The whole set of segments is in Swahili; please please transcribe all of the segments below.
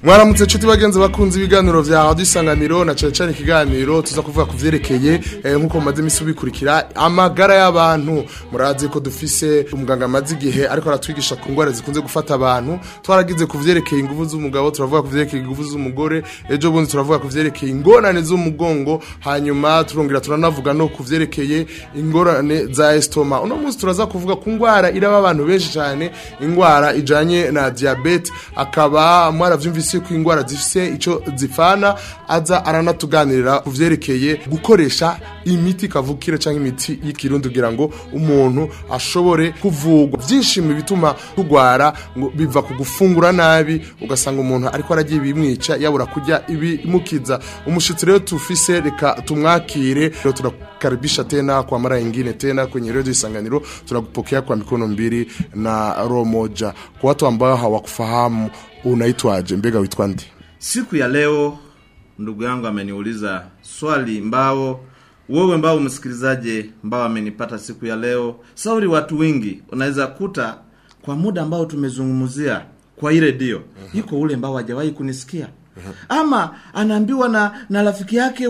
Mwaramutse nshuti bagenzi bakunze ibiganiro vya Radio Isanganiro na cyane ikiganiro tuza kuvuga kuvyerekeye nkuko maze misubikurikira amagara y'abantu. Murazi ko dufise umuganga mazi gihe ariko aratwigisha ku ngwara zikunze gufata abantu. Twaragize kuvyerekeye ingufu z'umugabo, turavuga kuvyerekeye ingufu z'umugore, ejo bundi turavuga kuvyerekeye ingorane z'umugongo, hanyuma turongera turanavuga no kuvyerekeye ingorane za estoma. Uno munsi turaza kuvuga ku ngwara iraba abantu benshi cyane, ingwara ijanye na diabete. Akaba mwaravyumvise ku ingwara zifise ico zifana, aza aranatuganirira kuvyerekeye gukoresha imiti kavukire canke imiti y'ikirundi kugira ngo umuntu ashobore kuvugwa. Byinshi mu bituma kugwara ngo biva ku gufungura nabi, ugasanga umuntu ariko aragiye bimwica yabura kujya ibimukiza. Umushitsi rero tufise reka tumwakire, rero tunakaribisha tena kwa mara nyingine tena kwenye Radio Isanganiro. Tunakupokea kwa mikono mbili na roho moja. Kwa watu ambao hawakufahamu, unaitwaje? Mbega uitwa ndi? Siku ya leo ndugu yangu ameniuliza swali mbao wewe mbao msikilizaje mbao amenipata siku ya leo. Sauri watu wengi unaweza kuta kwa muda ambao tumezungumzia kwa ile dio yuko ule mbao hajawahi kunisikia. Ama anaambiwa na rafiki yake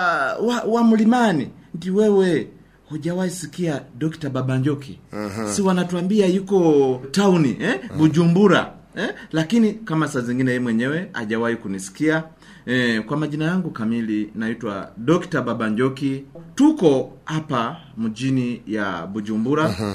wa mlimani, ndi wewe hujawahi sikia Dr. Babanjoki. Si wanatuambia yuko tauni Bujumbura. Lakini kama saa zingine yeye mwenyewe hajawahi kunisikia. Kwa majina yangu kamili naitwa Dr. Babanjoki. Tuko hapa mjini ya Bujumbura,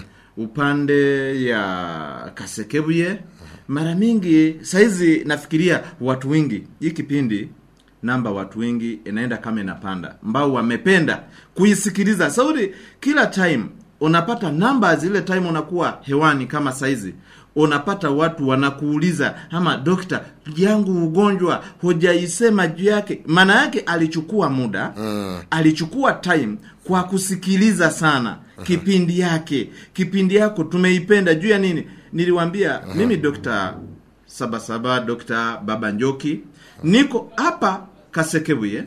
upande ya Kasekebuye. Mara mingi saizi nafikiria watu wengi hii kipindi namba watu wengi inaenda kama inapanda, ambao wamependa kuisikiliza. Sauri kila time unapata namba zile time unakuwa hewani kama saizi, unapata watu wanakuuliza ama dokta yangu ugonjwa hujaisema juu yake. Maana yake alichukua muda, alichukua time kwa kusikiliza sana kipindi yake. Kipindi yako tumeipenda juu ya nini? Niliwaambia mimi Dr. Sabasaba, Dr. Babanjoki, niko hapa Kasekebuye.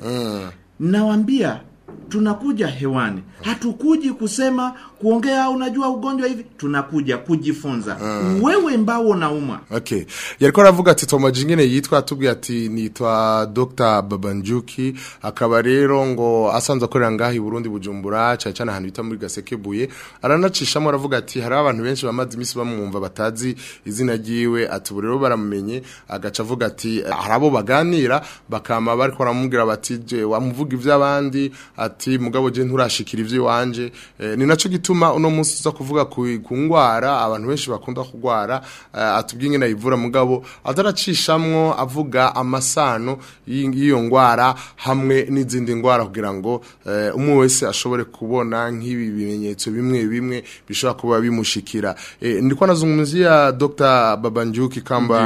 Nawaambia tunakuja hewani, hatukuji kusema kuongea unajua ugonjwa hivi, tunakuja kujifunza. Wewe mbao unauma. Okay. Yariko aravuga ati toma jingine yitwa atubwiye ati nitwa Dr. Babanjoki, akaba rero ngo asanzwe akorera ngahi Burundi Bujumbura cyane ahantu bita muri Gasekebuye. Aranacishamo aravuga ati hari abantu benshi bamaze imisi bamwumva batazi izina giwe, ati rero baramumenye. Agaca avuga ati harabo baganira bakama bariko baramubwira bati je wamuvuga ivy'abandi, ati mugabo je nturashikira ivyo wanje. Ni naco gituma uno munsi tuza kuvuga ku ngwara abantu benshi bakunda kugwara. Atubwinge na ivura mugabo ataracishamwo avuga amasano y'iyo ngwara hamwe n'izindi ngwara kugira ngo umwe wese ashobore kubona nk'ibi bimenyetso bimwe bishobora kuba bimushikira. Ndiko nazungumzia Dr. Babanjoki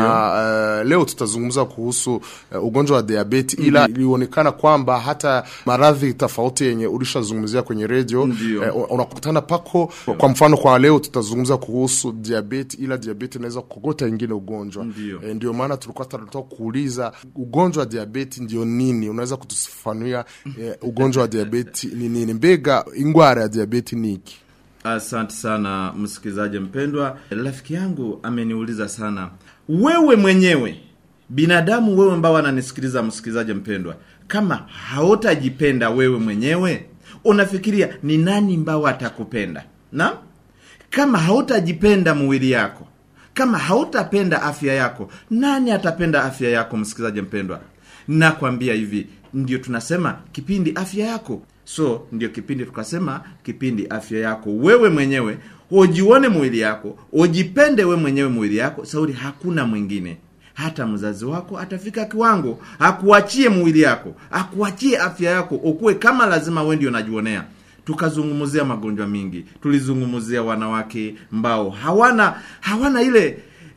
kamba leo tutazungumza kuhusu ugonjwa wa diabete, ila ilionekana kwamba hata maradhi tofauti yenye ulishazungumzia kwenye radio unakutana pako. Kwa mfano kwa leo tutazungumza kuhusu diabete, ila diabete inaweza kukogota ingine ugonjwa. Ndio maana tulikuwa tunataka kuuliza ugonjwa wa diabete ndio nini? Unaweza kutusifanulia ugonjwa wa diabete ni nini? Mbega ingwara ya diabete niki? Asante sana msikilizaji mpendwa. Rafiki yangu ameniuliza sana. Wewe mwenyewe binadamu, wewe ambao unanisikiliza msikilizaji mpendwa, kama hautajipenda wewe mwenyewe, unafikiria ni nani ambao atakupenda? Na kama hautajipenda mwili yako, kama hautapenda afya yako, nani atapenda afya yako msikilizaji mpendwa? Nakwambia hivi, ndio tunasema kipindi afya yako. So ndio kipindi tukasema kipindi afya yako. Wewe mwenyewe ujione mwili yako, ujipende wewe mwenyewe mwili yako. Sauri hakuna mwingine. Hata mzazi wako atafika kiwango akuachie mwili yako, akuachie afya yako, ukue kama lazima wewe ndio unajionea. Tukazungumzia magonjwa mingi. Tulizungumzia wanawake ambao hawana ile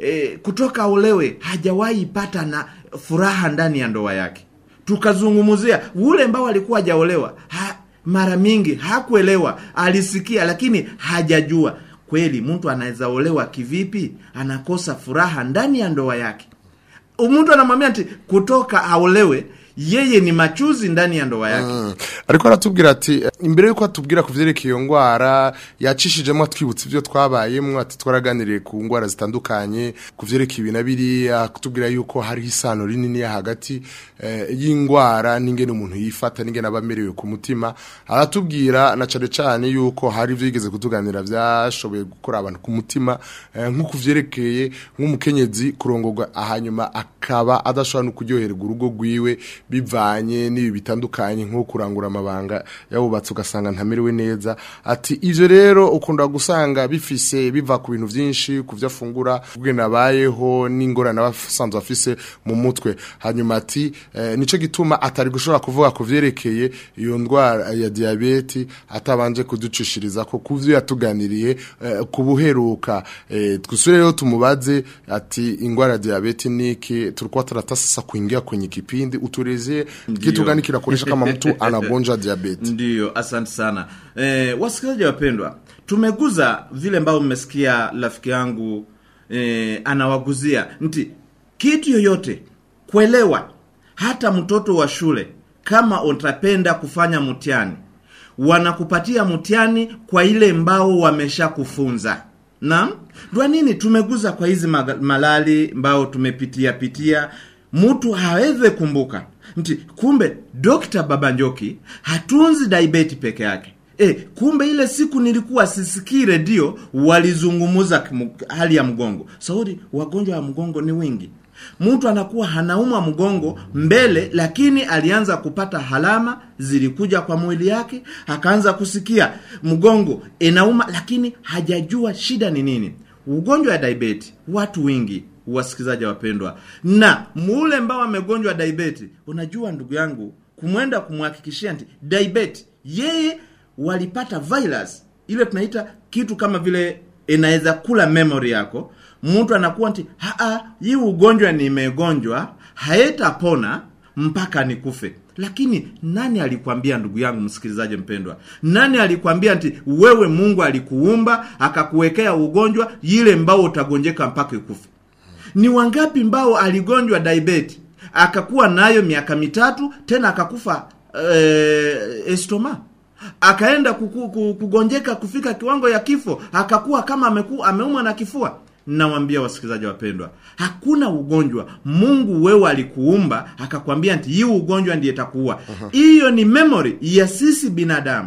kutoka olewe hajawahi pata na furaha ndani ya ndoa yake. Tukazungumzia ule ambao alikuwa hajaolewa, mara mingi hakuelewa, alisikia lakini hajajua kweli mtu anaweza olewa kivipi, anakosa furaha ndani ya ndoa yake. Mtu anamwambia ati kutoka aolewe yeye ni machuzi ndani ya ndoa yake. Ariko aratubwira ati imbere yuko atubwira kuvyerekeye iyo ngwara yacishijemo twibutse ivyo twabayemwe ati twaraganiriye ku ngwara zitandukanye kuvyerekeye ibinabiri akutubwira yuko hari isano rinini ya hagati y'ingwara n'ingene umuntu yifata n'ingene abamerewe ku mutima. Aratubwira na cane yuko hari ivyo yigeze kutuganira vyashoboye gukora abantu ku mutima nko kuvyerekeye nk'umukenyezi kurongorwa ahanyuma akaba adashobora no kuryoherwa urugo rwiwe bivanye n'ibi bitandukanye nko kurangura amabanga yabubatse ugasanga ntamerewe neza. Ati ivyo rero ukunda gusanga bifise biva ku bintu vyinshi kuvya fungura ubwe nabayeho n'ingorane abasanzwe afise mu mutwe. Hanyuma ati nico gituma atari gushobora kuvuga kuvyerekeye iyo ndwara ya diabete atabanje kuducishiriza ko kuvyo yatuganiriye kubuheruka. Twusure rero tumubaze ati ingwara ya diabete niki tulikuwa tunatasasa kuingia kwenye kipindi utureze kitu gani kinakuonesha kama mtu anagonja diabete. Ndiyo, asante sana. Wasikilizaji wapendwa, tumeguza vile ambao mmesikia rafiki yangu anawaguzia nti kitu yoyote kuelewa. Hata mtoto wa shule kama utapenda kufanya mtihani wanakupatia mtihani kwa ile mbao wamesha kufunza. Naam, ndio nini tumeguza kwa hizi malali mbao tumepitia mtu haweze kumbuka nti kumbe Dr. Babanjoki hatunzi diabetes peke yake. Kumbe ile siku nilikuwa sisikii redio walizungumuza hali ya mgongo. Saudi wagonjwa wa mgongo ni wengi. Mtu anakuwa hanauma mgongo mbele, lakini alianza kupata halama zilikuja kwa mwili yake, akaanza kusikia mgongo inauma lakini hajajua shida ni nini. Ugonjwa wa diabetes watu wengi, wasikizaji wapendwa, na mule ambao wamegonjwa diabetes, unajua ndugu yangu, kumwenda kumhakikishia anti diabetes yeye walipata virus ile tunaita kitu kama vile inaweza kula memory yako. Mtu anakuwa anti hii ugonjwa nimegonjwa haitapona mpaka nikufe. Lakini nani alikwambia ndugu yangu msikilizaji mpendwa? Nani alikwambia anti wewe Mungu alikuumba akakuwekea ugonjwa ile mbao utagonjeka mpaka ukufe? Ni wangapi mbao aligonjwa diabetes akakuwa nayo miaka 3 tena akakufa estoma, akaenda kugonjeka kufika kiwango ya kifo, akakuwa kama ameumwa na kifua. Nawaambia wasikilizaji wapendwa, hakuna ugonjwa Mungu wewe alikuumba akakwambia ati hii ugonjwa ndiye itakuua. Hiyo ni memory ya sisi binadamu.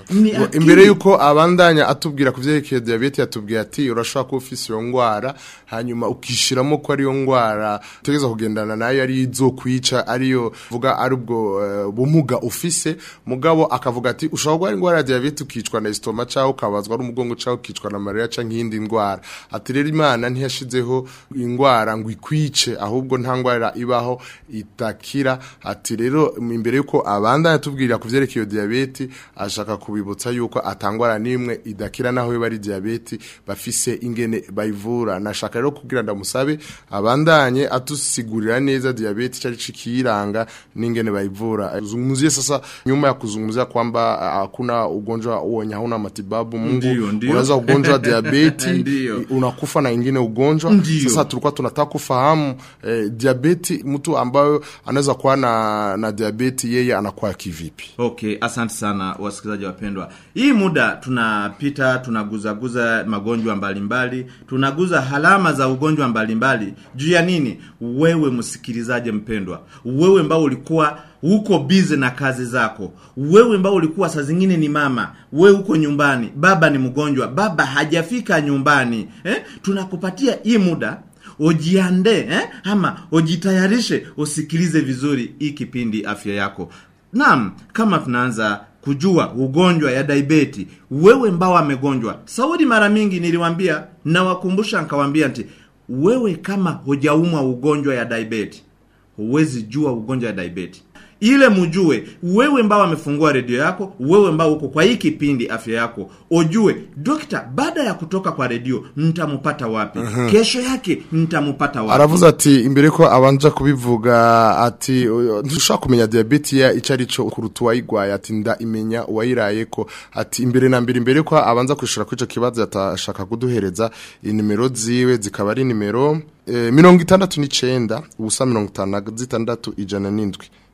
Imbere yuko abandanya atubwira kuvyerekeye diabete atubwira ati urashaka ko ufise iyo ngwara hanyuma ukishiramo ko ari iyo ngwara tegeza kugendana nayo ari izokwica ariyo vuga ari ubwo bumuga ufise mugabo akavuga ati ushaka gwa ingwara ya diabete ukicwa na estoma cyaho ukabazwa n'umugongo cyaho ukicwa na malaria canke indi ngwara. Ati rero Imana ntiyashizeho ingwara ngo ikwice ahubwo nta ngwara ibaho itakira. Ati rero imbere yuko abandanya atubwira kuvyerekeye diabete ashaka kubibutsa yuko atangwara nimwe idakira naho bari diabete bafise ingene bayivura. Nashaka rero kugira ndamusabe abandanye atusigurira neza diabete cyari cikiranga n'ingene bayivura. Zungumzie sasa nyuma ya kuzungumzia kwamba hakuna ugonjwa uonya hauna matibabu. Mungu unaweza ugonjwa diabete unakufa na ingine ugonjwa. Sasa tulikuwa tunataka kufahamu diabete mtu ambayo anaweza kuwa na diabete yeye anakuwa kivipi? Okay, asante sana wasikilizaji wapendwa. Hii muda tunapita tunaguzaguza magonjwa mbalimbali, tunaguza halama za ugonjwa mbalimbali. Juu ya nini? Wewe msikilizaji mpendwa, wewe ambao ulikuwa uko busy na kazi zako, wewe ambao ulikuwa saa zingine ni mama, wewe uko nyumbani, baba ni mgonjwa, baba hajafika nyumbani, tunakupatia hii muda ujiande ama ujitayarishe usikilize vizuri hii kipindi afya yako. Naam, kama tunaanza kujua ugonjwa ya diabetes, wewe ambao amegonjwa. Saudi mara mingi niliwaambia na wakumbusha nikawaambia ati wewe kama hujaumwa ugonjwa ya diabetes, huwezi jua ugonjwa ya diabetes. Ile mjue wewe ambao amefungua redio yako, wewe ambao uko kwa hii kipindi afya yako, ujue dokta baada ya kutoka kwa redio nitampata wapi? Kesho yake nitampata wapi? Aravuza ati imbere ko abanja kubivuga ati ntushaka kumenya diabetes ya icarico kurutuwa igwaye ati nda imenya uwayirayeko. Ati imbere ko abanza kwishura kwico kibazo atashaka kuduhereza inimero ziwe zikaba ari nimero 69 ubusa 56 107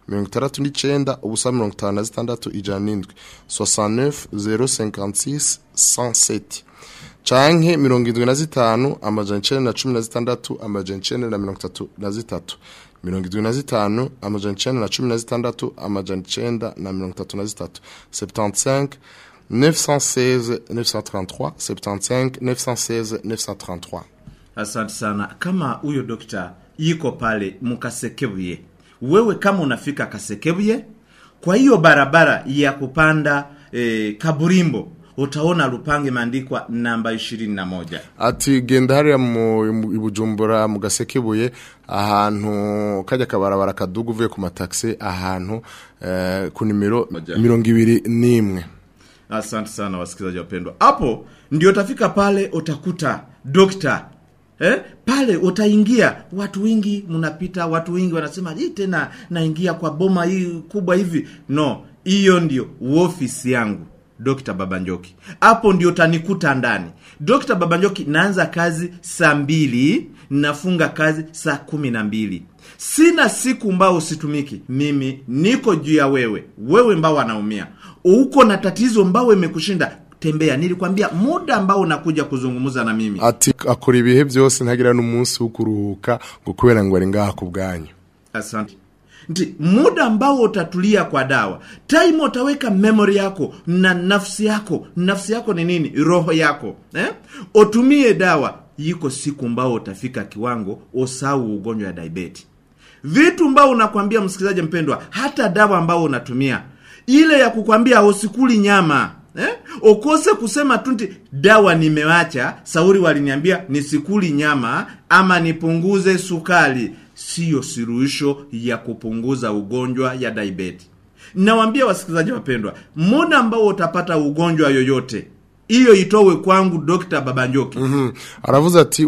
69 ubusa 56 ijana 69 056 107 canke 75 amajana 916 amajana 933 75 amajana 916 amajana 933 75 916 933 75 916 933. Asante sana. Kama huyo dokta yiko pale Mukasekebuye, wewe kama unafika Kasekebuye, kwa hiyo barabara ya kupanda Kaburimbo utaona Rupange maandikwa namba 21. Ati genda hariya mu Bujumbura mu Gasekebuye ahantu kajya kabarabara kadugu uvuye ku mataxi ahantu ku nimero 21. Asante sana wasikilizaji wapendwa. Hapo ndio utafika pale utakuta dokta. Pale utaingia, watu wengi mnapita, watu wengi wanasema hii tena naingia kwa boma hii kubwa hivi. No, hiyo ndio ofisi yangu, Dr. Babanjoki. Hapo ndio utanikuta ndani. Dr. Babanjoki naanza kazi saa 2, nafunga kazi saa 12. Sina siku mbao usitumiki. Mimi niko juu ya wewe mbao anaumia. Uko na tatizo mbao imekushinda, tembea. Nilikwambia muda ambao unakuja kuzungumza na mimi. Ati akora ibihe byose ntagira n'umunsi wo kuruhuka ngo kubera ngo ari ngaha kubwanyu. Asante. Nti muda ambao utatulia kwa dawa, time utaweka memory yako na nafsi yako ni nini? Roho yako. Utumie dawa, yiko siku mbao utafika kiwango usahau ugonjwa ya diabetes. Vitu mbao unakwambia msikilizaji mpendwa, hata dawa ambao unatumia ile ya kukwambia usikuli nyama, ukose kusema tunti dawa nimewacha, Sauri waliniambia nisikuli nyama ama nipunguze sukari. Sio suluhisho ya kupunguza ugonjwa ya diabetes. Nawaambia wasikilizaji wapendwa, muda ambao utapata ugonjwa yoyote, iyo itowe kwangu Dr. Babanjoki. Aravuze ati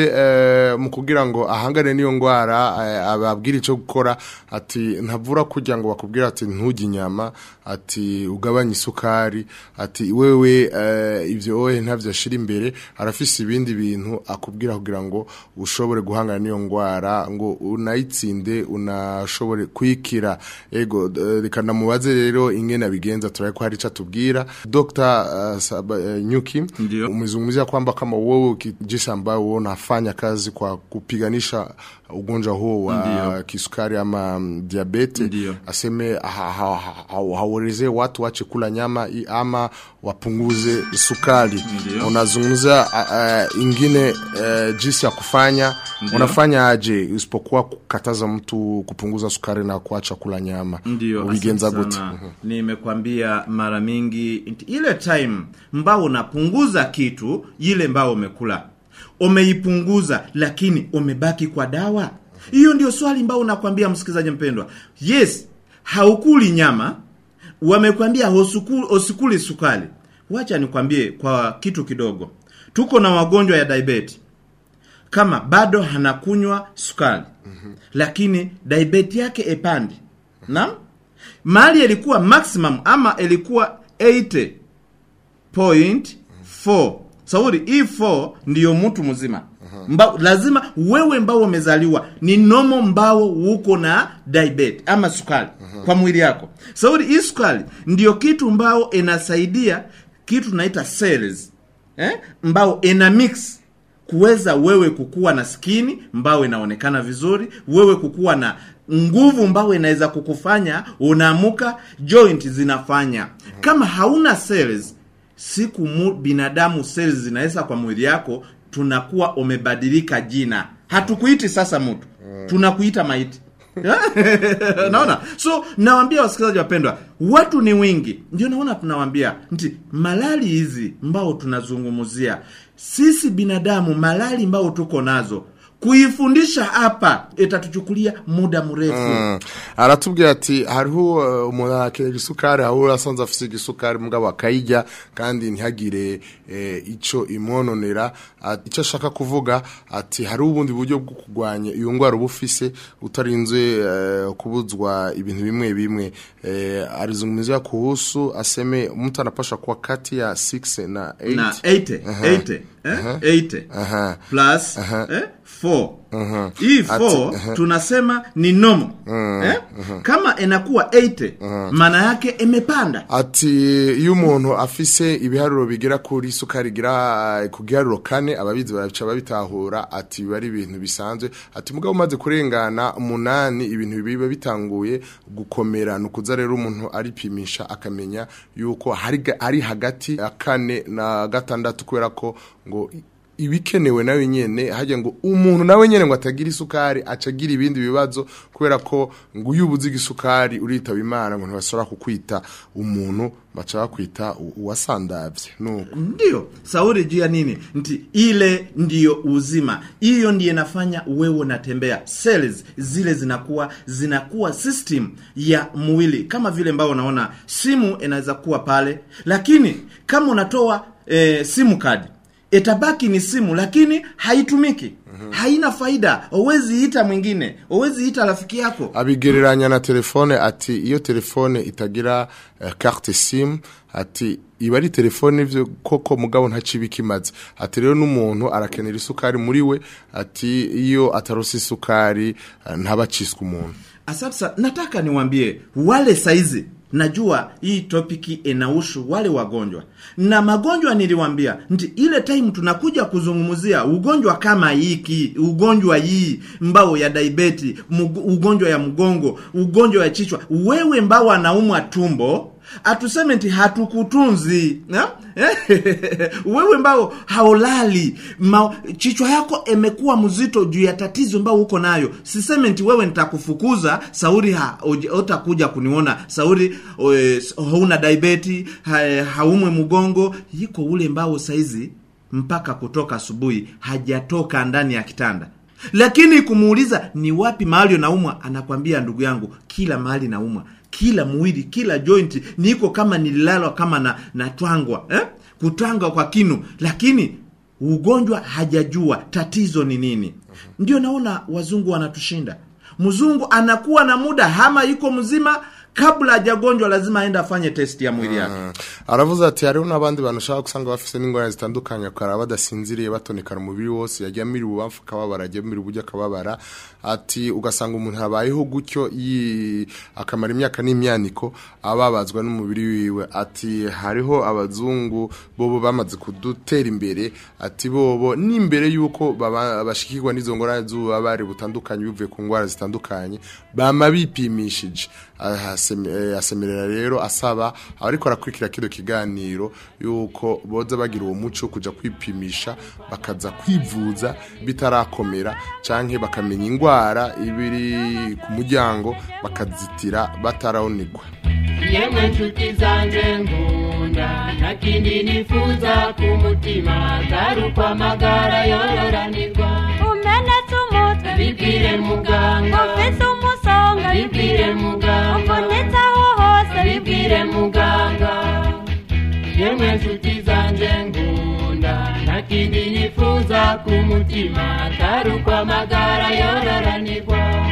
wewe mukugira ngo ahangane niyo ngwara ababwira ico gukora, ati ntavura kujya ngo bakubwira ati ntugi nyama, ati ugabanye isukari, ati wewe ivyo ohe ntavyo ashira imbere, arafise ibindi bintu akubwira kugira ngo ushobore guhangana niyo ngwara, ngo unayitsinde unashobore kwikira. Ego reka namubaze rero ingene abigenza, turaye ko hari ico atubwira. Dr. Nyuki, umezungumzia kwamba kama wewe jinsi ambao unafanya kazi kwa kupiganisha ugonjwa huo wa kisukari ama diabetes, aseme hawaeleze watu waache kula nyama ama wapunguze sukari. Unazungumzia ingine jinsi ya kufanya, unafanya aje isipokuwa kukataza mtu kupunguza sukari na kuacha kula nyama? Ubigenza gute? Nimekwambia mara mingi, ile time mbao unapunguza kitu, ile mbao umekula umeipunguza, lakini umebaki kwa dawa. Hiyo ndio swali mbao unakwambia msikilizaji mpendwa. Yes, haukuli nyama, wamekwambia usikuli sukari. Wacha nikwambie kwa kitu kidogo. Tuko na wagonjwa ya diabetes, kama bado hanakunywa sukari, lakini diabetes yake epandi, na mali ilikuwa maximum ama ilikuwa 80.4. Sauri hii 4 ndiyo mtu mzima. Lazima wewe mbao umezaliwa ni nomo mbao uko na diabetes ama sukari kwa mwili yako. Sauri hii sukari ndiyo kitu mbao inasaidia kitu tunaita cells, mbao ina mix kuweza wewe kukua na skini mbao inaonekana vizuri, wewe kukua na nguvu mbao inaweza kukufanya unaamuka, joint zinafanya. Kama hauna cells, siku binadamu cells zinaweza kwa mwili yako, tunakuwa umebadilika jina. Hatukuiti sasa mtu, tunakuita maiti. Naona? So nawaambia wasikilizaji wapendwa, watu ni wingi. Ndio naona tunawaambia nti malali hizi mbao tunazungumzia, sisi binadamu malali mbao tuko nazo, kuifundisha hapa itatuchukulia muda mrefu. Aratubwira ati hariho umuntu akiri isukari, aho asanze afise isukari mugabo akayijya kandi ntihagire ico imononera. Icyo ashaka kuvuga ati hari ubundi buryo bwo kugwanya iyo ngwara ubufise utarinze kubuzwa ibintu bimwe. Arizungumzia kuhusu aseme mtu anapasha kuwa kati ya 6 na 8 na 80 plus 4 4. Hii 4 tunasema ni normal. Kama inakuwa 80 maana yake imepanda. Ati iyo umuntu afise ibiharuro bigera kuri sukari gira ku giharuro 4 ababizi barabica babitahura ati bari ibintu bisanzwe. Ati mugabo umaze kurengana 8 ibintu biba bitanguye gukomera nukuza rero umuntu aripimisha akamenya yuko ari hagati ya 4 na 6 kubera ko ngo ibikenewe nawe nyene hajya ngo umuntu nawe nyene ngo atagira isukari acagira ibindi bibazo kubera ko ngo uyubuze igisukari urita bimana ngo ntibasora kukwita umuntu baca bakwita uwasandavye nuko ndio sauri jia nini nti ile ndio uzima hiyo ndiye nafanya wewe unatembea cells zile zinakuwa system ya mwili kama vile ambao unaona simu inaweza kuwa pale lakini kama unatoa simu card itabaki ni simu lakini haitumiki. Haina faida. Huwezi ita mwingine, huwezi ita rafiki yako. Abigereranya na telefone ati iyo telefone itagira carte SIM ati iba ari telefone ivyo koko mugabo ntacibikimaze. Ati rero n'umuntu arakenera isukari muri we ati iyo atarosi isukari ntabaciswa umuntu. Asasa nataka niwaambie wale saizi najua hii topiki inahusu wale wagonjwa. Na magonjwa niliwaambia, ile time tunakuja kuzungumzia ugonjwa kama hiki, ugonjwa hii mbao ya diabetes, ugonjwa ya mgongo, ugonjwa ya kichwa, wewe mbao anaumwa tumbo, atuseme nti hatukutunzi. Wewe mbao haolali, kichwa yako imekuwa mzito juu ya tatizo mbao uko nayo. Siseme nti wewe nitakufukuza, sauri utakuja kuniona, sauri hauna diabetes, haumwe mgongo, yiko ule mbao saizi mpaka kutoka asubuhi hajatoka ndani ya kitanda. Lakini kumuuliza ni wapi mahali unaumwa, anakwambia ndugu yangu kila mahali naumwa. Kila mwili, kila joint niko kama nililalwa kama na twangwa, kutwanga kwa kinu, lakini ugonjwa hajajua tatizo ni nini. Ndio naona wazungu wanatushinda. Mzungu anakuwa na muda hama yuko mzima kabla hajagonjwa lazima aenda afanye test ya mwili yake. Aravuze ati hariho nabandi banashaka kusanga bafise n'ingorane zitandukanye akara badasinziriye batonekana umubiri wose yajyamira ubamfu kababara ajyamira ubujya kababara ati ugasanga umuntu habayeho gutyo akamara imyaka n'imyaniko ababazwa n'umubiri wiwe. Ati hariho abazungu bobo bamaze kudutera imbere ati bobo n'imbere yuko bashikirwa n'izo ngorane z'ubabare butandukanye bivuye ku ngwara zitandukanye bama bipimishije. Asemerera rero asaba ariko arakurikira kido kiganiro yuko boza bagira uwo muco kuja kwipimisha bakaza kwivuza bitarakomera canke bakamenya ingwara ibiri ku muryango bakazitira bataraonirwa. Yemwe nshuti zanje ngunda nakindi nifuza ku mutima garuka amagara yororanirwa umenetse umutwe bibwire muganga ufise umusonga bibwire muganga umbonetse aho hose bibwire muganga. Yemwe nshuti zanje ngunda nakindi nifuza ku mutima garuka amagara yororanirwa.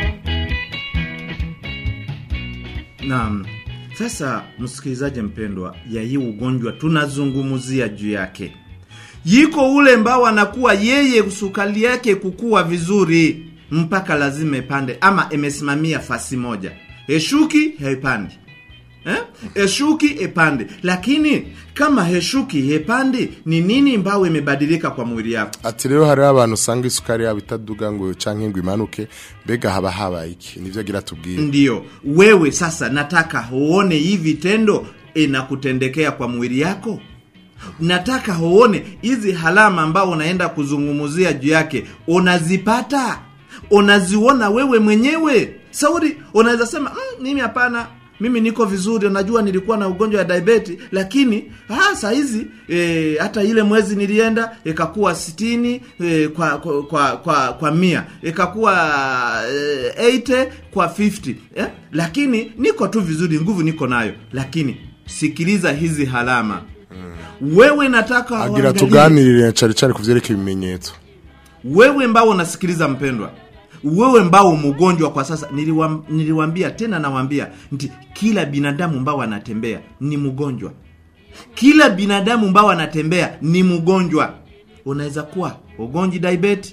Naam. Sasa msikilizaji mpendwa, ya hii ugonjwa tunazungumzia juu yake. Yiko ule mbao anakuwa yeye sukari yake kukua vizuri mpaka lazima ipande ama imesimamia fasi moja. Heshuki haipandi. Heshuki ipande. Lakini kama heshuki hepandi ni nini mbao imebadilika kwa mwili yako? Ati rero hari abantu usanga isukari yabo itaduga ngo canke ngo imanuke bega haba iki nivyo agira tubwire. Ndio wewe sasa nataka uone hivi tendo inakutendekea kwa mwili yako. Nataka uone hizi halama ambao unaenda kuzungumzia juu yake unazipata, unaziona wewe mwenyewe. Sauri unaweza sema mimi hapana, mimi niko vizuri, unajua nilikuwa na ugonjwa wa diabetes lakini saa hizi hata ile mwezi nilienda ikakuwa 60 kwa 100 ikakuwa 80 kwa 50 lakini niko tu vizuri, nguvu niko nayo. Lakini sikiliza hizi halama. Wewe nataka agira tuganirire cyari kuvyerekeye ibimenyetso. Wewe mbao unasikiliza mpendwa, wewe mbao mgonjwa kwa sasa, niliwaambia tena nawaambia nti kila binadamu mbao anatembea ni mgonjwa. Kila binadamu mbao anatembea ni mgonjwa. Unaweza kuwa ugonji diabetes,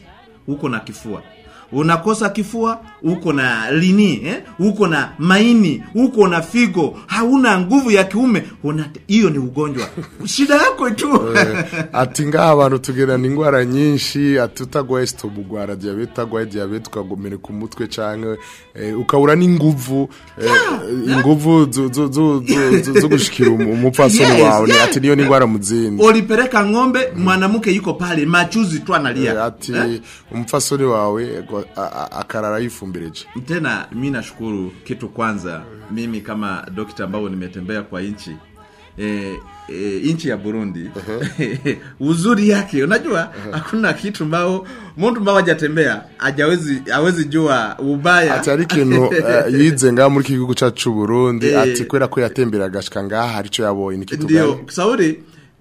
uko na kifua. Unakosa kifua, uko na lini, uko na maini, uko na figo, hauna nguvu ya kiume, hiyo ni ugonjwa. Shida yako tu. Atinga abantu tugera n'ingwara nyinshi, atutagwaye stobugwara diabete, tagwaye diabete ukagomera ku mutwe canke ukabura n'inguvu, inguvu zo gushikira umupfasoni wawe, ati niyo n'ingwara muzindi. Olipeleka ng'ombe, mwanamke yuko pale machuzi tu analia. Ati umupfasoni wawe akarara yifumbireje. Tena mimi nashukuru kitu kwanza, mimi kama daktari ambao nimetembea kwa nchi nchi ya Burundi. Uzuri yake unajua hakuna kitu ambao mtu ambao hajatembea hawezi jua ubaya. Atari kintu yize nga muri kigihugu cyacu Burundi, ati kwera ko yatembera gashika ngaha harico yabonye nikitu. Ndio sauri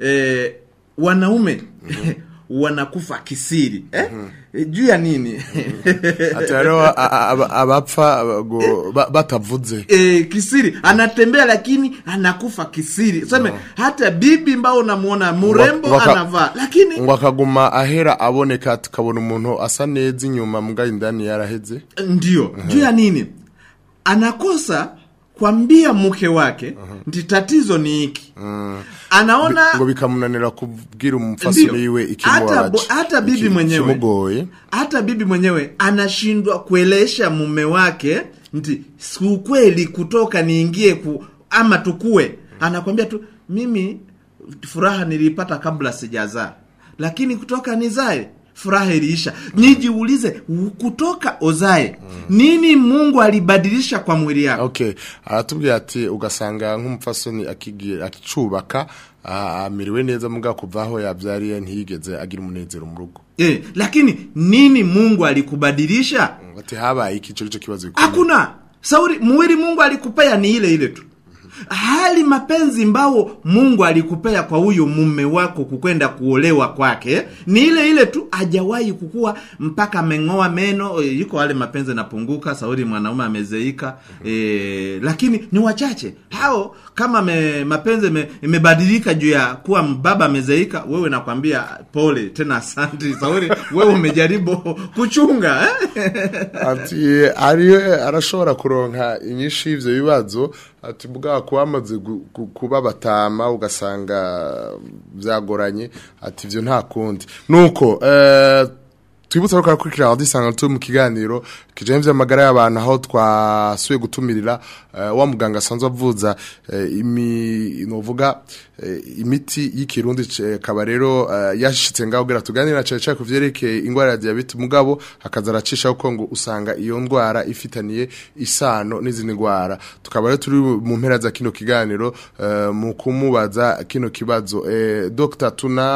wanaume wanakufa kisiri juu ya nini? Ataro abapfa batavuze kisiri, anatembea lakini anakufa kisiri. Sema hata bibi ambao unamuona murembo anavaa, lakini ngwakaguma ahera aboneka tukabona umuntu asa neza inyuma mbwa indani yaraheze. Ndio juu ya nini? Anakosa kwambia mke wake ndi tatizo ni hiki. Anaona ngo bikamunanira kubwira umufasoni wiwe ikimwaje. Hata bibi mwenyewe hata bibi mwenyewe anashindwa kuelesha mume wake ndi si kweli kutoka niingie ama tukue. Anakuambia tu mimi furaha nilipata kabla sijazaa, lakini kutoka nizae furaha iliisha. Nijiulize kutoka ozae nini Mungu alibadilisha kwa mwili yako? Okay, aratubwiye ati ugasanga nk'umufasoni akicubaka amiriwe neza muga kuvaho yabyariye ntiyigeze agira umunezero mu rugo. Lakini nini Mungu alikubadilisha? Ati habaye iki cyo kibazo gikomeye. Hakuna. Sauri mwili Mungu alikupea ni ile tu. Hali mapenzi mbao Mungu alikupea kwa huyo mume wako kukwenda kuolewa kwake ni ile tu, hajawahi kukua mpaka mengoa meno. Yuko wale mapenzi napunguka, sauri mwanaume amezeika, lakini ni wachache hao. Kama mapenzi imebadilika juu ya kuwa baba amezeika, wewe nakwambia pole tena, asante sauri, wewe umejaribu kuchunga. Ati arashobora kuronka inyinshi ivyo bibazo, ati bwa kwamaze kuba batama ugasanga byagoranye, ati ivyo nta kundi nuko. Twibutsa ko akurikira adisanga tu mu kiganiro kijemvye amagara y'abantu aho twasuye gutumirira wa muganga sanzwe avuza novuga imiti y'ikirundi kaba rero yashitse ngaho gira tuganira cyane kuvyerekeye ingwara ya diabete, mugabo hakazaracisha uko ngo usanga iyo ndwara ifitaniye isano n'izindi ngwara. Tukaba rero turi mu mpera za kino kiganiro mu kumubaza kino kibazo. Dr.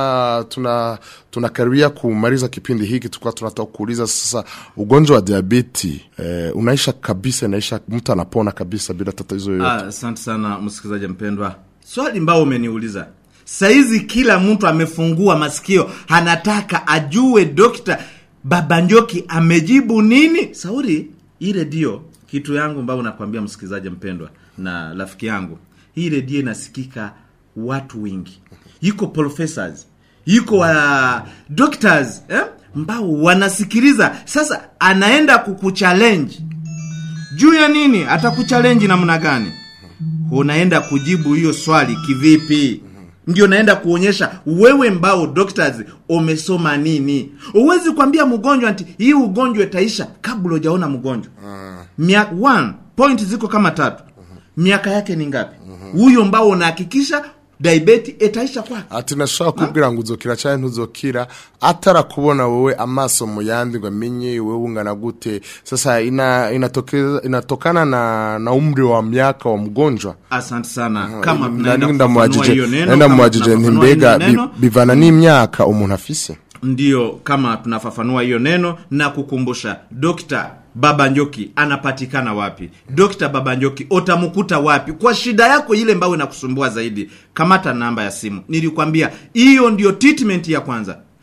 tunakaribia kumaliza kipindi hiki, tukwa tunataka kuuliza sasa, ugonjwa wa diabete unaisha kabisa, naisha mtu anapona kabisa bila tatizo yoyote? Asante sana msikilizaji mpendwa. Swali mbao umeniuliza. Saizi kila mtu amefungua masikio, anataka ajue Dr. Babanjoki amejibu nini? Sauri, ile dio kitu yangu mbao nakwambia msikilizaji mpendwa na rafiki yangu. Ile dio inasikika watu wengi. Yuko professors, yuko doctors, mbao wanasikiliza. Sasa anaenda kukuchallenge. Juu ya nini? Atakuchallenge namna gani? Unaenda kujibu hiyo swali kivipi? Ndio naenda kuonyesha wewe mbao doctors umesoma nini. Uwezi kuambia mgonjwa ati hii ugonjwa itaisha kabla hujaona mgonjwa. Miaka 1 point ziko kama 3. Miaka yake ni ngapi? Huyo mbao unahakikisha diabetes etaisha kwake. Ati nashaka kubwira ngo uzokira cyane ntuzokira atara kubona wowe amaso mu yandi ngo amenye wewe ungana gute. Sasa inatokana na umri wa miaka wa mgonjwa. Asante sana. Kama tunaenda mwajije mbega bivana n'imyaka umuntu afise. Ndio, kama tunafafanua hiyo neno na kukumbusha, Dr. Babanjoki anapatikana wapi? Dr. Babanjoki utamkuta wapi? Kwa shida yako ile ambayo inakusumbua zaidi, kamata namba ya simu. Nilikwambia hiyo ndio treatment ya kwanza.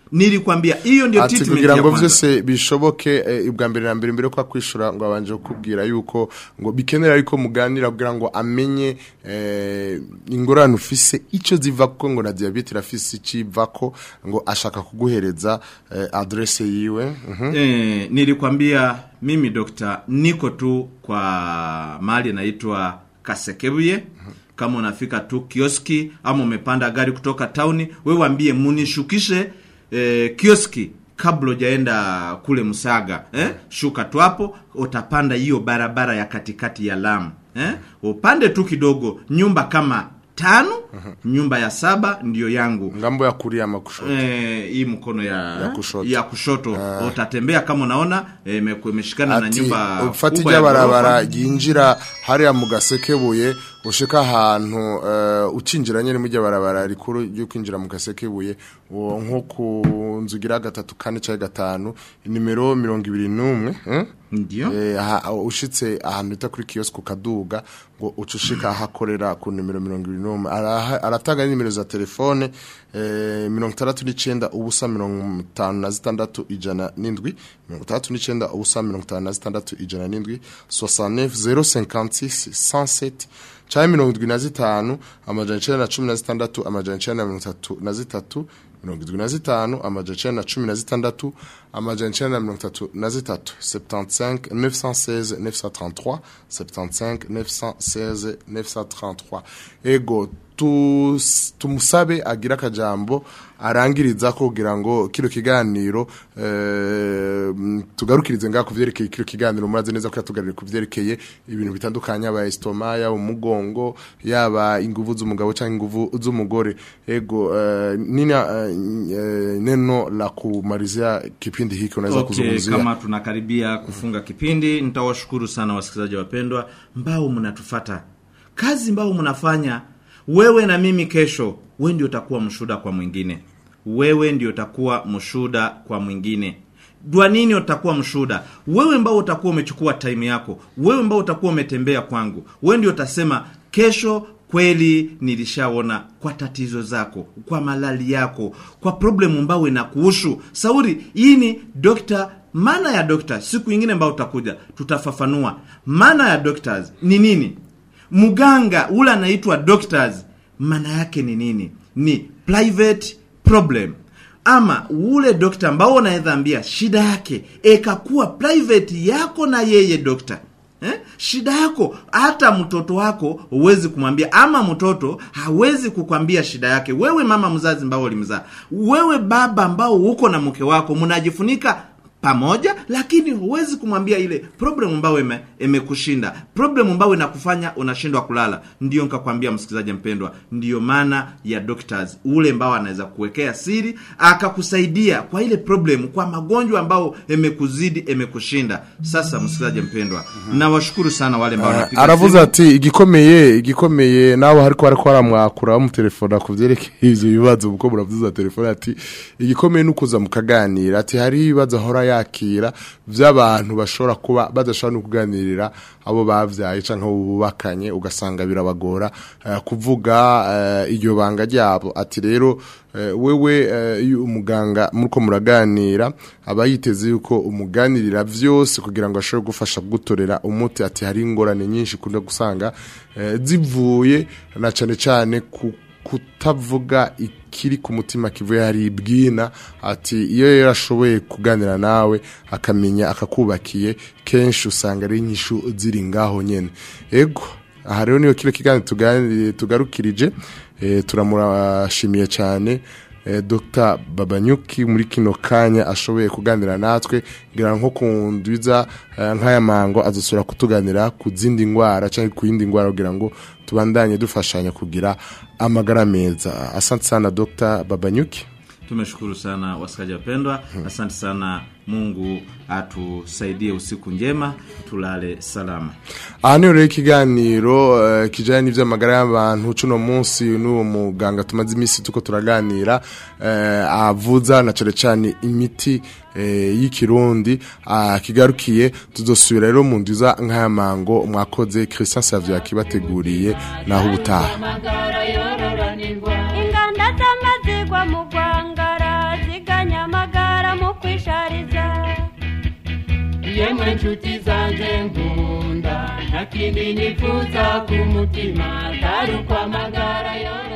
Nilikwambia hiyo ndio treatment kugira ya ngo kwanza. vyose bishoboke ibwa mbere na mbere kwa kwishura ngo abanje kukubwira yuko ngo bikenera ariko muganira kugira ngo amenye ingorane ufise ico zivako ngo na diabete rafise civako ngo ashaka kuguhereza adresse yiwe. Nilikwambia mimi Dr. niko tu kwa mahali naitwa Kasekebuye. Kama unafika tu kioski ama umepanda gari kutoka town, wewe waambie munishukishe kioski kabla hujaenda kule Musaga. Shuka tu hapo, utapanda hiyo barabara ya katikati ya Lamu. Upande tu kidogo, nyumba kama 5, nyumba ya 7 ndio yangu. Ngambo ya kulia ama kushoto. Hii mkono ya kushoto. Utatembea kama unaona imeshikana na nyumba. Ufatija barabara yinjira hari ya Mugasekebuye ushika ahantu ucinjira nyene mu barabara rikuru ryo kwinjira mu Gasekebuye nko ku nzugira 3 4 cyangwa 5 nimero 21 ndio ushitse ahantu ita kuri kiosk Kaduga ngo ucushika hakorera ku nimero 21 aratanga nimero za telefone 69 ubusa 56 ijana n'indwi 69 ubusa 56 ijana n'indwi 69 056 107 Chai 75 amajana 916 amajana 933 75 amajana 916 amajana 933 75 916 933 75 916 933 ego tumusabe agira kajambo arangiriza ko kugira ngo kilo kiganiro tugarukirize ngako kuvyerekeye kilo kiganiro muraze neza ko tugarire kuvyerekeye ibintu bitandukanye aba estoma ya umugongo yaba inguvu z'umugabo cyangwa inguvu z'umugore ego neno la kumalizia kipindi hiki unaweza kuzungumzia. Kama tunakaribia kufunga kipindi, nitawashukuru sana wasikilizaji wapendwa mbao mnatufuata. Kazi mbao mnafanya wewe na mimi kesho, wewe ndio utakuwa mshuhuda kwa mwingine. Wewe ndio utakuwa mshuhuda kwa mwingine. Dua nini utakuwa mshuhuda? Wewe ambao utakuwa umechukua time yako, wewe ambao utakuwa umetembea kwangu, wewe ndio utasema kesho kweli nilishaona kwa tatizo zako, kwa malali yako, kwa problem ambao inakuhusu. Sauri, hii ni doctor. Maana ya doctor siku nyingine ambao utakuja tutafafanua maana ya doctors ni nini. Muganga ule anaitwa doctors, maana yake ni nini? Ni private problem. Ama ule doctor ambao unaedhambia shida yake ekakuwa private yako na yeye doctor. Shida yako hata mtoto wako huwezi kumwambia, ama mtoto hawezi kukwambia shida yake. Wewe mama mzazi ambao ulimzaa, wewe baba ambao uko na mke wako, mnajifunika pamoja, lakini huwezi kumwambia ile problem ambayo imekushinda, problem ambayo inakufanya unashindwa kulala. Ndio nikakwambia msikilizaji mpendwa, ndio maana ya doctors, ule ambao anaweza kuwekea siri akakusaidia kwa ile problem, kwa magonjwa ambao imekuzidi imekushinda. Sasa msikilizaji mpendwa, nawashukuru sana wale ambao wanapiga. Aravuza ati igikomeye nawe hariko aramwakura mu telefone kuvyerekeye ivyo bibazo uko muravuza telefone ati igikomeye nukuza mukaganira ati hari ibibazo hora yakira by'abantu bashobora kuba badashobora no kuganirira abo bavyaye canke bubakanye ugasanga birabagora kuvuga iryo banga ryabo. Ati rero wewe umuganga muriko muraganira aba yiteze yuko umuganirira vyose kugira ngo ashobore gufasha gutorera umuti. Ati hari ingorane nyinshi kunda gusanga zivuye na cane kutavuga ikiri ku mutima kivuye hari ibwina. Ati iyo yarashoboye kuganira nawe akamenya akakubakiye kenshi usanga ari nyishu ziri ngaho nyene. Ego aha rero niyo kile kiganiro tugarukirije. Turamurashimiye cyane Dr. Babanyuki muri kino kanya ashoboye kuganira natwe ngira nko kundwiza nk'aya mango azosura kutuganira ku zindi ngwara cyangwa ku yindi ngwara kugira ngo tubandanye dufashanya kugira amagara meza. Asante sana Dr. Babanyuki. Tumeshukuru sana wasikaji wapendwa. Asante sana, Mungu atusaidie usiku njema, tulale salama. Ani ore kiganiro kijanye n'ivyo magara y'abantu cuno munsi n'uwo muganga tumaze imisi tuko turaganira avuza na cyane imiti y'ikirundi kigarukiye. Tuzosubira rero mu ndiza nk'aya mango mwakoze Christian Savio akibateguriye naho ubutaha. Inganda z'amazigwa mu Rwangara ziganya nshuti zanje nkunda ntakindi nifuza ku mutima atari ukwamagara yo